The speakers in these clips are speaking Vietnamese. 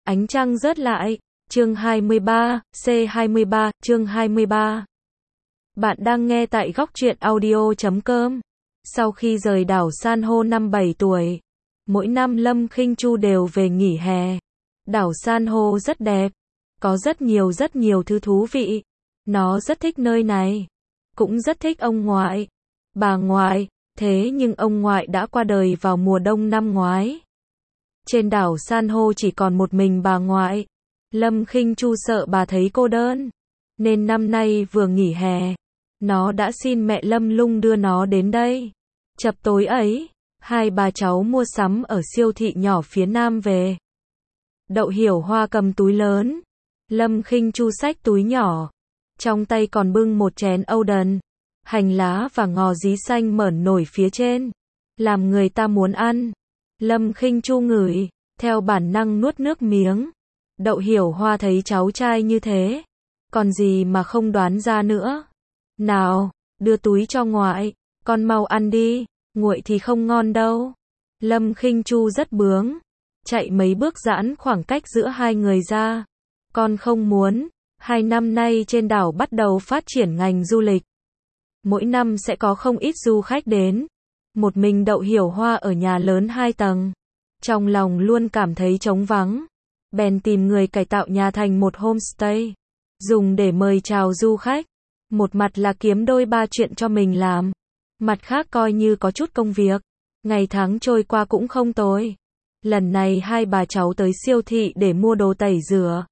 Ánh trăng rớt lại. Chương 23, C23, chương 23. Bạn đang nghe tại góc truyện audio.com. Sau khi rời đảo san hô năm 7 tuổi, mỗi năm Lâm Khinh Chu đều về nghỉ hè. Đảo san hô rất đẹp, có rất nhiều thứ thú vị. Nó rất thích nơi này, cũng rất thích ông ngoại, bà ngoại, thế nhưng ông ngoại đã qua đời vào mùa đông năm ngoái. Trên đảo san hô chỉ còn một mình bà ngoại. Lâm Khinh Chu sợ bà thấy cô đơn, nên năm nay vừa nghỉ hè, nó đã xin mẹ Lâm Lung đưa nó đến đây. Chập tối ấy, hai bà cháu mua sắm ở siêu thị nhỏ phía nam về. Đậu Hiểu Hoa cầm túi lớn, Lâm Khinh Chu xách túi nhỏ, trong tay còn bưng một chén Oden, hành lá và ngò rí xanh mởn nổi phía trên, làm người ta muốn ăn. Lâm Khinh Chu ngửi, theo bản năng nuốt nước miếng. Đậu Hiểu Hoa thấy cháu trai như thế, còn gì mà không đoán ra nữa. Nào, đưa túi cho ngoại, con mau ăn đi, nguội thì không ngon đâu. Lâm Khinh Chu rất bướng, chạy mấy bước giãn khoảng cách giữa hai người ra. Con không muốn. 2 năm nay trên đảo bắt đầu phát triển ngành du lịch. Mỗi năm sẽ có không ít du khách đến. Một mình Đậu Hiểu Hoa ở nhà lớn 2 tầng. Trong lòng luôn cảm thấy trống vắng. Bèn tìm người cải tạo nhà thành một homestay, dùng để mời chào du khách. Một mặt là kiếm đôi ba chuyện cho mình làm, mặt khác coi như có chút công việc. Ngày tháng trôi qua cũng không tồi. Lần này hai bà cháu tới siêu thị để mua đồ tẩy rửa.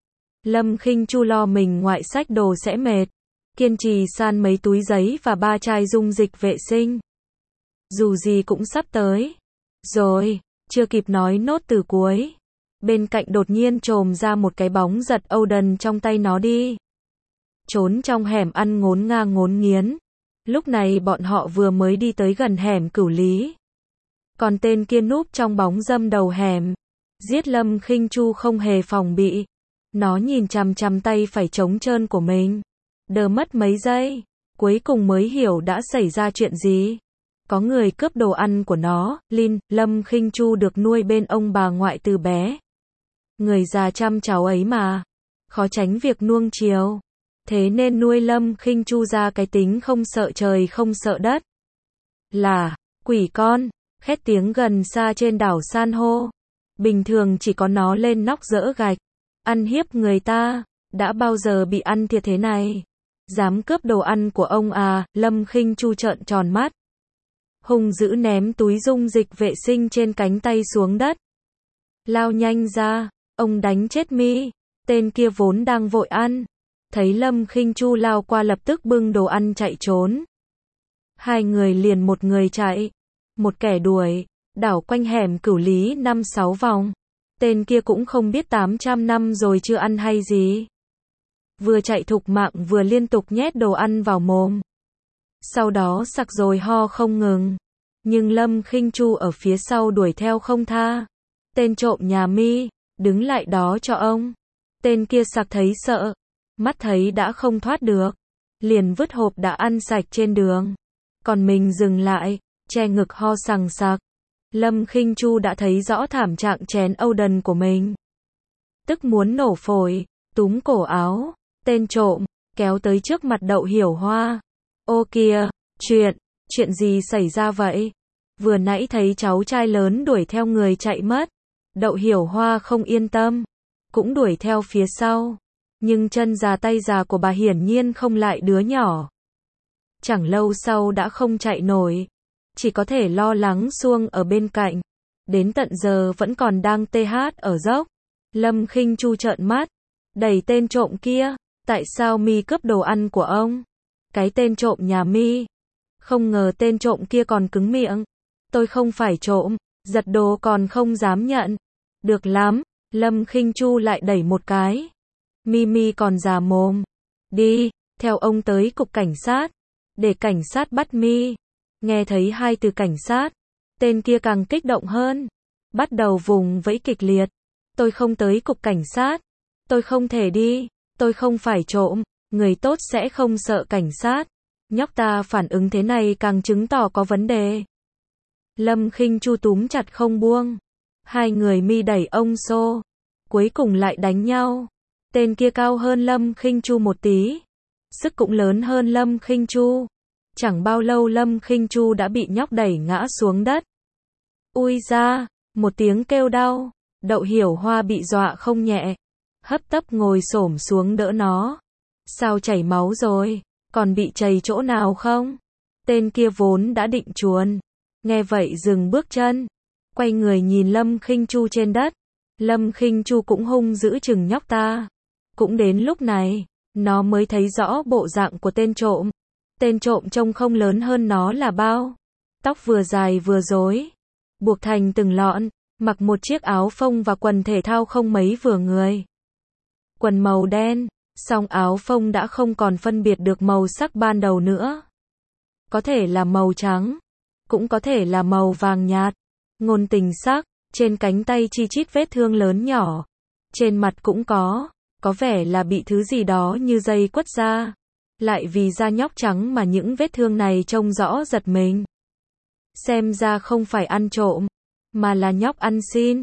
Lâm Khinh Chu lo mình ngoại xách đồ sẽ mệt, kiên trì san mấy túi giấy và 3 chai dung dịch vệ sinh. Dù gì cũng sắp tới rồi, chưa kịp nói nốt từ cuối, bên cạnh đột nhiên trồm ra một cái bóng giật Oden trong tay nó đi. Trốn trong hẻm ăn ngốn ngang ngốn nghiến. Lúc này bọn họ vừa mới đi tới gần hẻm Cửu Lý. Còn tên kia núp trong bóng râm đầu hẻm. Giết Lâm Khinh Chu không hề phòng bị. Nó nhìn chằm chằm tay phải trống trơn của mình. Đờ mất mấy giây. Cuối cùng mới hiểu đã xảy ra chuyện gì. Có người cướp đồ ăn của nó. Lâm Khinh Chu được nuôi bên ông bà ngoại từ bé. Người già chăm cháu ấy mà, khó tránh việc nuông chiều. Thế nên nuôi Lâm Khinh Chu ra cái tính không sợ trời không sợ đất. Là, quỷ con, khét tiếng gần xa trên đảo san hô. Bình thường chỉ có nó lên nóc dỡ gạch, ăn hiếp người ta, đã bao giờ bị ăn thiệt thế này. Dám cướp đồ ăn của ông à, Lâm Khinh Chu trợn tròn mắt. Hung dữ ném túi dung dịch vệ sinh trên cánh tay xuống đất. Lao nhanh ra, ông đánh chết mi. Tên kia vốn đang vội ăn, thấy Lâm Khinh Chu lao qua lập tức bưng đồ ăn chạy trốn. Hai người liền một người chạy, một kẻ đuổi, đảo quanh hẻm Cửu Lý 5-6 vòng. Tên kia cũng không biết 800 năm rồi chưa ăn hay gì. Vừa chạy thục mạng vừa liên tục nhét đồ ăn vào mồm. Sau đó sặc rồi ho không ngừng. Nhưng Lâm Khinh Chu ở phía sau đuổi theo không tha. Tên trộm nhà mi, đứng lại đó cho ông. Tên kia sặc thấy sợ, mắt thấy đã không thoát được, liền vứt hộp đã ăn sạch trên đường. Còn mình dừng lại, che ngực ho sằng sặc. Lâm Khinh Chu đã thấy rõ thảm trạng chén Oden của mình. Tức muốn nổ phổi, túm cổ áo, tên trộm, kéo tới trước mặt Đậu Hiểu Hoa. Ô kìa, chuyện gì xảy ra vậy? Vừa nãy thấy cháu trai lớn đuổi theo người chạy mất. Đậu Hiểu Hoa không yên tâm, cũng đuổi theo phía sau. Nhưng chân già tay già của bà hiển nhiên không lại đứa nhỏ. Chẳng lâu sau đã không chạy nổi, chỉ có thể lo lắng xuông ở bên cạnh. Đến tận giờ vẫn còn đang TH ở dốc. Lâm Khinh Chu trợn mắt, đẩy tên trộm kia. Tại sao mi cướp đồ ăn của ông? Cái tên trộm nhà mi. Không ngờ tên trộm kia còn cứng miệng. Tôi không phải trộm, giật đồ còn không dám nhận. Được lắm, Lâm Khinh Chu lại đẩy một cái. Mi còn già mồm. Đi, theo ông tới cục cảnh sát, để cảnh sát bắt mi. Nghe thấy hai từ cảnh sát, tên kia càng kích động hơn, bắt đầu vùng vẫy kịch liệt. Tôi không tới cục cảnh sát, tôi không thể đi, tôi không phải trộm, người tốt sẽ không sợ cảnh sát. Nhóc ta phản ứng thế này càng chứng tỏ có vấn đề. Lâm Khinh Chu túm chặt không buông. Hai người mi đẩy ông xô. cuối cùng lại đánh nhau. Tên kia cao hơn Lâm Khinh Chu một tí, sức cũng lớn hơn Lâm Khinh Chu. Chẳng bao lâu Lâm Khinh Chu đã bị nhóc đẩy ngã xuống đất. Ui da, một tiếng kêu đau, Đậu Hiểu Hoa bị dọa không nhẹ, hấp tấp ngồi xổm xuống đỡ nó. Sao chảy máu rồi, còn bị chảy chỗ nào không? Tên kia vốn đã định chuồn, nghe vậy dừng bước chân, quay người nhìn Lâm Khinh Chu trên đất. Lâm Khinh Chu cũng hung dữ chừng nhóc ta. Cũng đến lúc này, nó mới thấy rõ bộ dạng của tên trộm. Tên trộm trông không lớn hơn nó là bao. Tóc vừa dài vừa rối, buộc thành từng lọn, mặc một chiếc áo phông và quần thể thao không mấy vừa người. Quần màu đen, song áo phông đã không còn phân biệt được màu sắc ban đầu nữa. Có thể là màu trắng, cũng có thể là màu vàng nhạt, ngôn tình sắc, trên cánh tay chi chít vết thương lớn nhỏ. Trên mặt cũng có vẻ là bị thứ gì đó như dây quất ra. Lại vì da nhóc trắng mà những vết thương này trông rõ giật mình. Xem ra không phải ăn trộm, mà là nhóc ăn xin.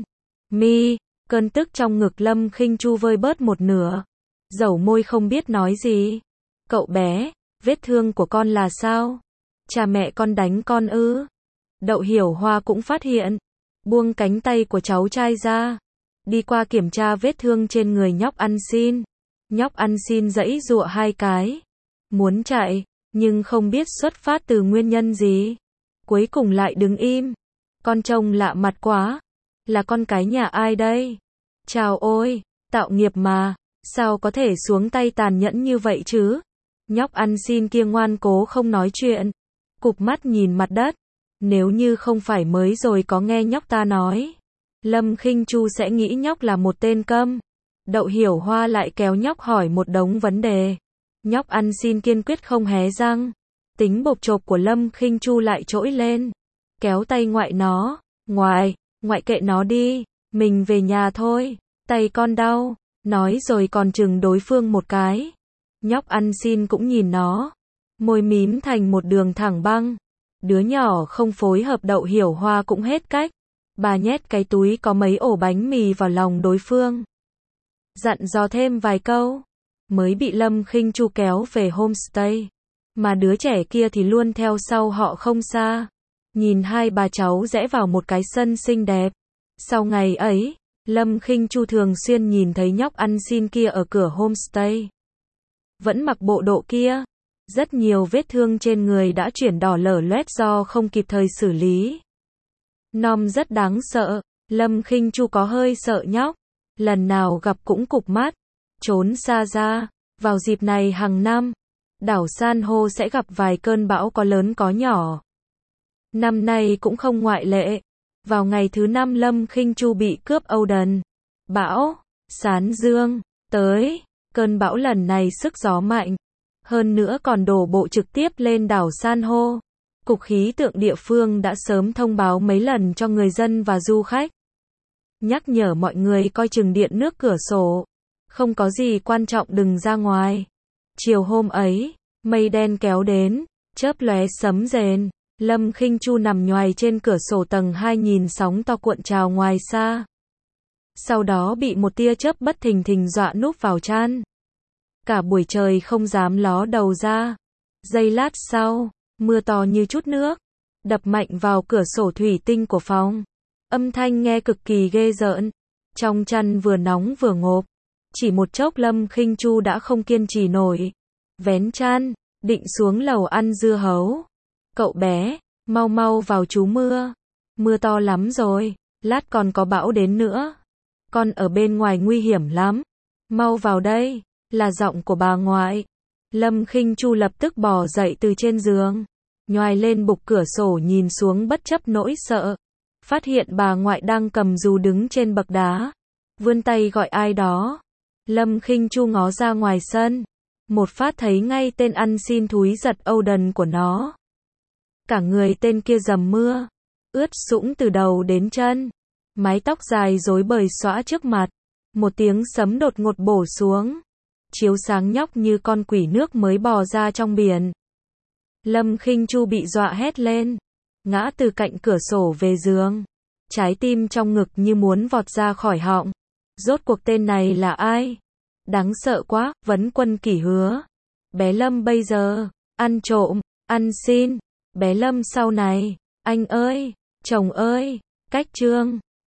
Cơn tức trong ngực Lâm Khinh Chu vơi bớt một nửa. Dẩu môi không biết nói gì. Cậu bé, vết thương của con là sao? Cha mẹ con đánh con ư? Đậu Hiểu Hoa cũng phát hiện, buông cánh tay của cháu trai ra, đi qua kiểm tra vết thương trên người nhóc ăn xin. Nhóc ăn xin giãy giụa hai cái, muốn chạy, nhưng không biết xuất phát từ nguyên nhân gì. Cuối cùng lại đứng im. Con trông lạ mặt quá. Là con cái nhà ai đây? Chào ôi, tạo nghiệp mà, sao có thể xuống tay tàn nhẫn như vậy chứ? Nhóc ăn xin kia ngoan cố không nói chuyện, cụp mắt nhìn mặt đất. Nếu như không phải mới rồi có nghe nhóc ta nói, Lâm Khinh Chu sẽ nghĩ nhóc là một tên câm. Đậu Hiểu Hoa lại kéo nhóc hỏi một đống vấn đề. Nhóc ăn xin kiên quyết không hé răng. Tính bộp chộp của Lâm Khinh Chu lại trỗi lên, kéo tay ngoại nó. Ngoại kệ nó đi, mình về nhà thôi, tay con đau. Nói rồi còn chừng đối phương một cái. Nhóc ăn xin cũng nhìn nó, môi mím thành một đường thẳng băng. Đứa nhỏ không phối hợp. Đậu Hiểu Hoa cũng hết cách. Bà nhét cái túi có mấy ổ bánh mì vào lòng đối phương, dặn dò thêm vài câu, mới bị Lâm Khinh Chu kéo về homestay. Mà đứa trẻ kia thì luôn theo sau họ không xa. Nhìn hai bà cháu rẽ vào một cái sân xinh đẹp. Sau ngày ấy, Lâm Khinh Chu thường xuyên nhìn thấy nhóc ăn xin kia ở cửa homestay. Vẫn mặc bộ đồ kia. Rất nhiều vết thương trên người đã chuyển đỏ lở loét do không kịp thời xử lý. Nom rất đáng sợ. Lâm Khinh Chu có hơi sợ nhóc. Lần nào gặp cũng cụp mắt, trốn xa ra. Vào dịp này hàng năm, đảo san hô sẽ gặp vài cơn bão có lớn có nhỏ. Năm nay cũng không ngoại lệ. Vào ngày thứ 5 Lâm Khinh Chu bị cướp Odin. Bão Sán Dương tới. Cơn bão lần này sức gió mạnh, hơn nữa còn đổ bộ trực tiếp lên đảo san hô. Cục khí tượng địa phương đã sớm thông báo mấy lần cho người dân và du khách, nhắc nhở mọi người coi chừng điện nước cửa sổ, không có gì quan trọng đừng ra ngoài. Chiều hôm ấy, mây đen kéo đến, chớp lóe sấm rền. Lâm Khinh Chu nằm nhoài trên cửa sổ tầng 2 nhìn sóng to cuộn trào ngoài xa. Sau đó bị một tia chớp bất thình lình dọa núp vào chăn. Cả buổi trời không dám ló đầu ra. Giây lát sau, mưa to như chút nước, đập mạnh vào cửa sổ thủy tinh của phòng. Âm thanh nghe cực kỳ ghê rợn. Trong chăn vừa nóng vừa ngộp. Chỉ một chốc Lâm Khinh Chu đã không kiên trì nổi. Vén chăn, định xuống lầu ăn dưa hấu. Cậu bé, mau vào trú mưa. Mưa to lắm rồi, lát còn có bão đến nữa. Con ở bên ngoài nguy hiểm lắm. Mau vào đây, là giọng của bà ngoại. Lâm Khinh Chu lập tức bò dậy từ trên giường, nhoài lên bục cửa sổ nhìn xuống bất chấp nỗi sợ. Phát hiện bà ngoại đang cầm dù đứng trên bậc đá, vươn tay gọi ai đó. Lâm Khinh Chu ngó ra ngoài sân, một phát thấy ngay tên ăn xin thúi giật Odin của nó. Cả người tên kia dầm mưa, ướt sũng từ đầu đến chân, mái tóc dài rối bời xõa trước mặt. Một tiếng sấm đột ngột bổ xuống, chiếu sáng nhóc như con quỷ nước mới bò ra trong biển. Lâm Khinh Chu bị dọa hét lên, ngã từ cạnh cửa sổ về giường, trái tim trong ngực như muốn vọt ra khỏi họng. Rốt cuộc tên này là ai? Đáng sợ quá, Vấn Quân Kỷ hứa. Bé Lâm bây giờ, ăn trộm, ăn xin. Bé Lâm sau này, anh ơi, chồng ơi, cách trương.